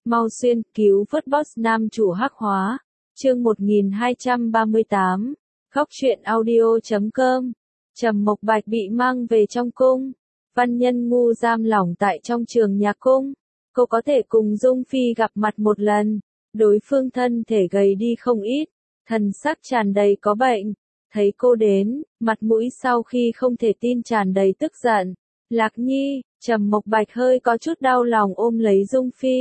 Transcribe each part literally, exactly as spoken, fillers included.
Mau xuyên cứu vớt boss nam chủ hắc hóa. Chương một nghìn hai trăm ba mươi tám. Góc truyện audio chấm com. Trầm Mộc Bạch bị mang về trong cung. Văn Nhân Ngu giam lỏng tại trong trường nhạc cung. Cô có thể cùng Dung Phi gặp mặt một lần. Đối phương thân thể gầy đi không ít, thần sắc tràn đầy có bệnh. Thấy cô đến, mặt mũi sau khi không thể tin tràn đầy tức giận. Lạc Nhi, Trầm Mộc Bạch hơi có chút đau lòng ôm lấy Dung Phi.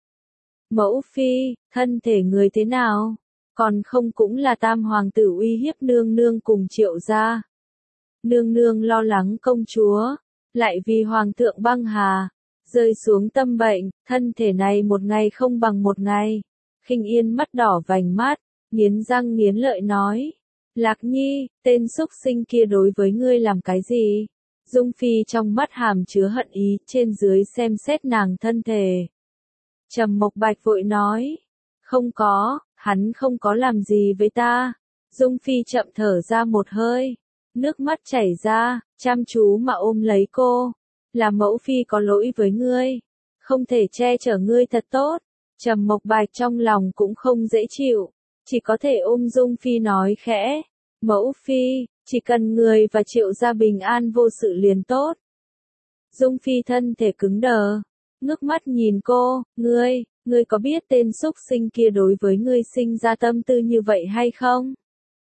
Mẫu Phi, thân thể người thế nào? Còn không cũng là tam hoàng tử uy hiếp nương nương cùng Triệu gia. Nương nương lo lắng công chúa, lại vì hoàng thượng băng hà, rơi xuống tâm bệnh, thân thể này một ngày không bằng một ngày. Khinh Yên mắt đỏ vành mắt, nghiến răng nghiến lợi nói. Lạc Nhi, tên xúc sinh kia đối với ngươi làm cái gì? Dung Phi trong mắt hàm chứa hận ý, trên dưới xem xét nàng thân thể. Trầm Mộc Bạch vội nói. Không có, hắn không có làm gì với ta. Dung Phi chậm thở ra một hơi. Nước mắt chảy ra, chăm chú mà ôm lấy cô. Là mẫu phi có lỗi với ngươi. Không thể che chở ngươi thật tốt. Trầm Mộc Bạch trong lòng cũng không dễ chịu. Chỉ có thể ôm Dung Phi nói khẽ. Mẫu phi, chỉ cần người và Triệu gia bình an vô sự liền tốt. Dung Phi thân thể cứng đờ. Ngước mắt nhìn cô, ngươi, ngươi có biết tên xúc sinh kia đối với ngươi sinh ra tâm tư như vậy hay không?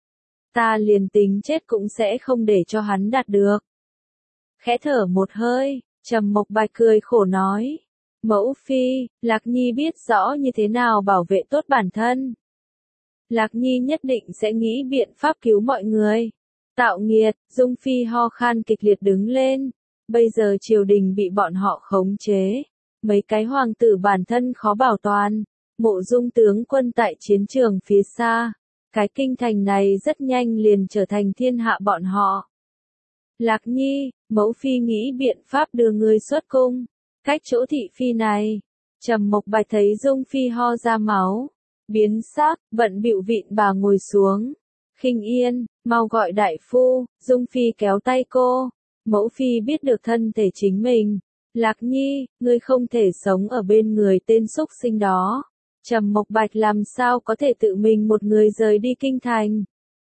Ta liền tính chết cũng sẽ không để cho hắn đạt được. Khẽ thở một hơi, Trầm Mộc Bạch cười khổ nói. Mẫu phi, Lạc Nhi biết rõ như thế nào bảo vệ tốt bản thân. Lạc Nhi nhất định sẽ nghĩ biện pháp cứu mọi người. Tạo nghiệt, Dung Phi ho khan kịch liệt đứng lên. Bây giờ triều đình bị bọn họ khống chế. Mấy cái hoàng tử bản thân khó bảo toàn. Mộ Dung tướng quân tại chiến trường phía xa. Cái kinh thành này rất nhanh liền trở thành thiên hạ bọn họ. Lạc Nhi, mẫu phi nghĩ biện pháp đưa ngươi xuất cung. Cách chỗ thị phi này. Trầm Mộc Bạch thấy Dung Phi ho ra máu. Biến sắc, bận bịu vịn bà ngồi xuống. Khinh Yên, mau gọi đại phu. Dung Phi kéo tay cô. Mẫu phi biết được thân thể chính mình. Lạc Nhi, ngươi không thể sống ở bên người tên xúc sinh đó. Trầm Mộc Bạch làm sao có thể tự mình một người rời đi kinh thành.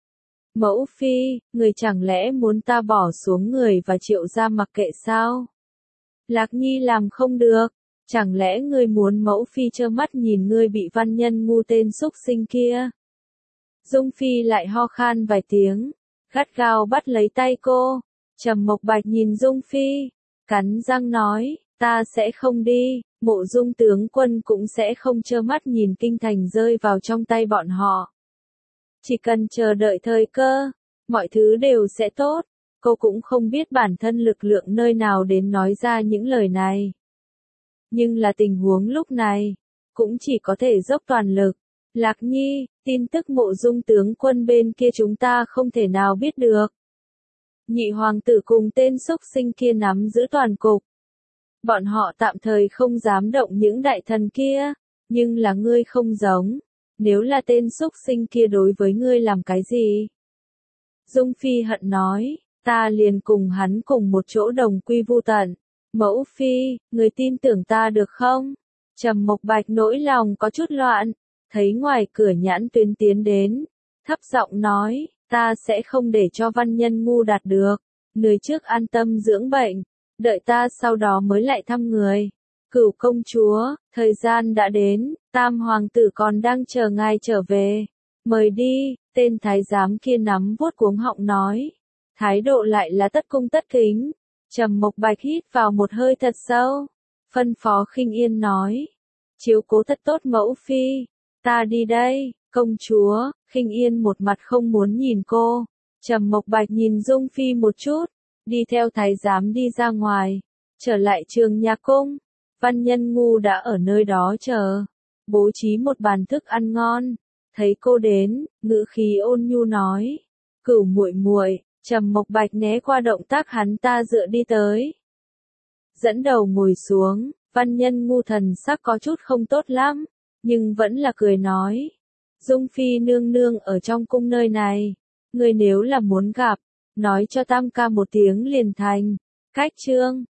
Mẫu phi, người chẳng lẽ muốn ta bỏ xuống người và Triệu gia mặc kệ sao? Lạc Nhi làm không được. Chẳng lẽ ngươi muốn mẫu phi trơ mắt nhìn ngươi bị Văn Nhân Ngu tên xúc sinh kia? Dung Phi lại ho khan vài tiếng, gắt gao bắt lấy tay cô. Trầm Mộc Bạch nhìn Dung Phi, cắn răng nói, ta sẽ không đi, Mộ Dung tướng quân cũng sẽ không trơ mắt nhìn kinh thành rơi vào trong tay bọn họ. Chỉ cần chờ đợi thời cơ, mọi thứ đều sẽ tốt. Cô cũng không biết bản thân lực lượng nơi nào đến nói ra những lời này. Nhưng là tình huống lúc này, cũng chỉ có thể dốc toàn lực. Lạc Nhi, tin tức Mộ Dung tướng quân bên kia chúng ta không thể nào biết được. Nhị hoàng tử cùng tên xúc sinh kia nắm giữ toàn cục. Bọn họ tạm thời không dám động những đại thần kia, nhưng là ngươi không giống. Nếu là tên xúc sinh kia đối với ngươi làm cái gì? Dung Phi hận nói, ta liền cùng hắn cùng một chỗ đồng quy vu tận. Mẫu phi, người tin tưởng ta được không? Trầm Mộc Bạch nỗi lòng có chút loạn, thấy ngoài cửa Nhãn Tuyến tiến đến, thấp giọng nói, ta sẽ không để cho Văn Nhân Ngu đạt được, người trước an tâm dưỡng bệnh, đợi ta sau đó mới lại thăm người. Cửu công chúa, thời gian đã đến, tam hoàng tử còn đang chờ ngài trở về, mời đi, tên thái giám kia nắm vuốt cuống họng nói, thái độ lại là tất cung tất kính. Trầm Mộc Bạch hít vào một hơi thật sâu, phân phó Khinh Yên nói, chiếu cố thật tốt mẫu phi, ta đi đây, công chúa. Khinh Yên một mặt không muốn nhìn cô. Trầm Mộc Bạch nhìn Dung Phi một chút, đi theo thái giám đi ra ngoài, trở lại trường nhạc cung. Văn Nhân Ngu đã ở nơi đó chờ, bố trí một bàn thức ăn ngon. Thấy cô đến, ngữ khí ôn nhu nói, Cửu muội muội. Trầm Mộc Bạch né qua động tác hắn ta dựa đi tới. Dẫn đầu ngồi xuống, Văn Nhân Ngu thần sắc có chút không tốt lắm, nhưng vẫn là cười nói. Dung Phi nương nương ở trong cung nơi này, người nếu là muốn gặp, nói cho tam ca một tiếng liền thành. Cách chương,